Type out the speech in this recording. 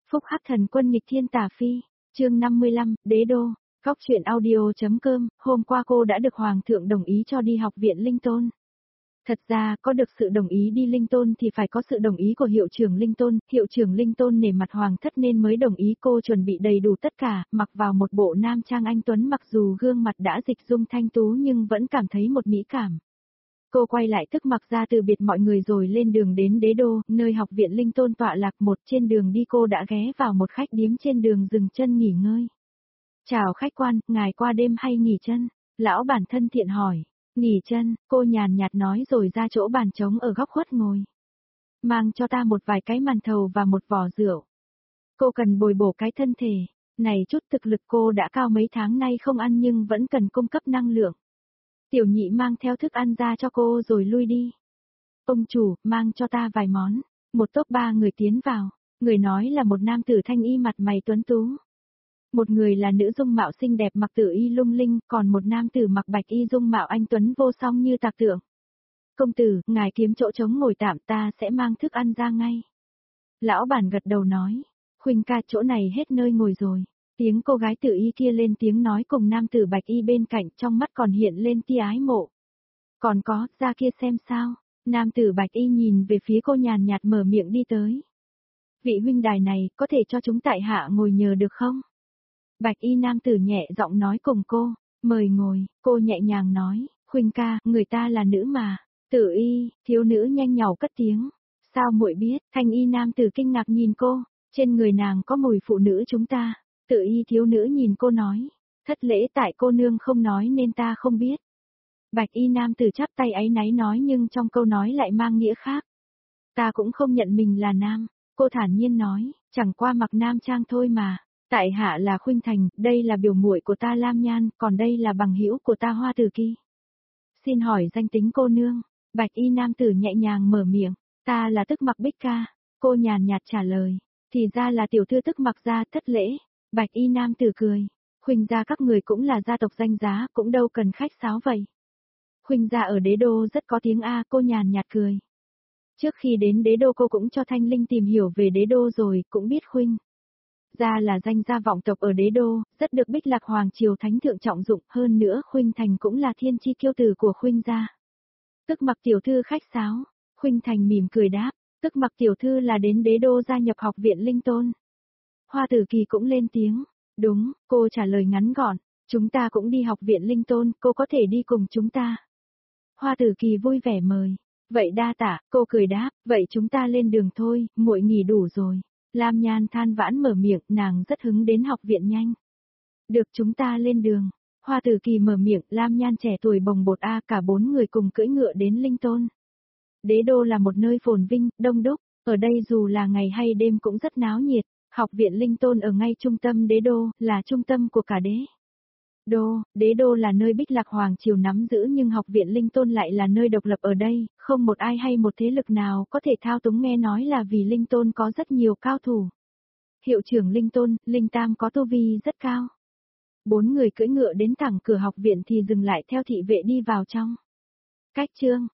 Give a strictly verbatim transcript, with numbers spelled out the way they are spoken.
Phúc Hắc Thần Quân nghịch thiên tà phi, chương năm mươi lăm, Đế Đô, Góc truyện audio.com, hôm qua cô đã được Hoàng thượng đồng ý cho đi học viện Linh Tôn. Thật ra, có được sự đồng ý đi Linh Tôn thì phải có sự đồng ý của hiệu trưởng Linh Tôn, hiệu trưởng Linh Tôn nể mặt Hoàng thất nên mới đồng ý. Cô chuẩn bị đầy đủ tất cả, mặc vào một bộ nam trang anh tuấn, mặc dù gương mặt đã dịch dung thanh tú nhưng vẫn cảm thấy một mỹ cảm. Cô quay lại tức mặc ra từ biệt mọi người rồi lên đường đến Đế Đô, nơi học viện Linh Tôn tọa lạc. Một trên đường đi cô đã ghé vào một khách điếm trên đường dừng chân nghỉ ngơi. Chào khách quan, ngài qua đêm hay nghỉ chân? Lão bản thân thiện hỏi. Nghỉ chân, cô nhàn nhạt nói rồi ra chỗ bàn trống ở góc khuất ngồi. Mang cho ta một vài cái màn thầu và một vò rượu. Cô cần bồi bổ cái thân thể. Này chút thực lực cô đã cao mấy tháng nay không ăn nhưng vẫn cần cung cấp năng lượng. Tiểu nhị mang theo thức ăn ra cho cô rồi lui đi. Ông chủ, mang cho ta vài món. Một tốp ba người tiến vào. Người nói là một nam tử thanh y mặt mày tuấn tú. Một người là nữ dung mạo xinh đẹp mặc tử y lung linh, còn một nam tử mặc bạch y dung mạo anh tuấn vô song như tạc tượng. Công tử, ngài kiếm chỗ trống ngồi tạm, ta sẽ mang thức ăn ra ngay. Lão bản gật đầu nói, Khuynh ca, chỗ này hết nơi ngồi rồi. Tiếng cô gái tử y kia lên tiếng nói cùng nam tử bạch y bên cạnh, trong mắt còn hiện lên tia ái mộ. Còn có, ra kia xem sao. Nam tử bạch y nhìn về phía cô nhàn nhạt mở miệng đi tới. Vị huynh đài này, có thể cho chúng tại hạ ngồi nhờ được không? Bạch y nam tử nhẹ giọng nói cùng cô, mời ngồi. Cô nhẹ nhàng nói, Khuynh ca, người ta là nữ mà. Tử y, thiếu nữ nhanh nhảu cất tiếng. Sao muội biết? Thanh y nam tử kinh ngạc nhìn cô, trên người nàng có mùi phụ nữ chúng ta. Tử y thiếu nữ nhìn cô nói, thất lễ tại cô nương không nói nên ta không biết. Bạch y nam tử chắp tay áy náy nói nhưng trong câu nói lại mang nghĩa khác. Ta cũng không nhận mình là nam, cô thản nhiên nói, chẳng qua mặc nam trang thôi mà. Tại hạ là Khuynh Thành, đây là biểu muội của ta Lam Nhan, còn đây là bằng hữu của ta Hoa Tử Kỳ. Xin hỏi danh tính cô nương? Bạch y nam tử nhẹ nhàng mở miệng, ta là Tức Mặc Bích Ca. Cô nhàn nhạt trả lời, thì ra là tiểu thư Tức Mặc gia, thất lễ. Bạch y nam tử cười, Khuynh gia các người cũng là gia tộc danh giá, cũng đâu cần khách sáo vậy. Khuynh gia ở Đế Đô rất có tiếng a, cô nhàn nhạt cười. Trước khi đến Đế Đô cô cũng cho Thanh Linh tìm hiểu về Đế Đô rồi, cũng biết Khuynh gia là danh gia vọng tộc ở Đế Đô, rất được Bích Lạc Hoàng triều thánh thượng trọng dụng, hơn nữa Khuynh Thành cũng là thiên chi kiêu tử của Khuynh gia. Tức Mặc tiểu thư khách sáo, Khuynh Thành mỉm cười đáp, Tức Mặc tiểu thư là đến Đế Đô gia nhập học viện Linh Tôn. Hoa Tử Kỳ cũng lên tiếng, đúng, cô trả lời ngắn gọn, chúng ta cũng đi học viện Linh Tôn, cô có thể đi cùng chúng ta. Hoa Tử Kỳ vui vẻ mời, vậy đa tạ, cô cười đáp, vậy chúng ta lên đường thôi, muội nghỉ đủ rồi. Lam Nhan than vãn mở miệng, nàng rất hứng đến học viện nhanh. Được, chúng ta lên đường. Hoa Tử Kỳ mở miệng, Lam Nhan trẻ tuổi bồng bột a, cả bốn người cùng cưỡi ngựa đến Linh Tôn. Đế Đô là một nơi phồn vinh, đông đúc, ở đây dù là ngày hay đêm cũng rất náo nhiệt. Học viện Linh Tôn ở ngay trung tâm Đế Đô, là trung tâm của cả Đế Đô. Đế Đô là nơi Bích Lạc Hoàng triều nắm giữ nhưng học viện Linh Tôn lại là nơi độc lập ở đây, không một ai hay một thế lực nào có thể thao túng, nghe nói là vì Linh Tôn có rất nhiều cao thủ. Hiệu trưởng Linh Tôn, Linh Tam có tu vi rất cao. Bốn người cưỡi ngựa đến thẳng cửa học viện thì dừng lại theo thị vệ đi vào trong. Cách chương,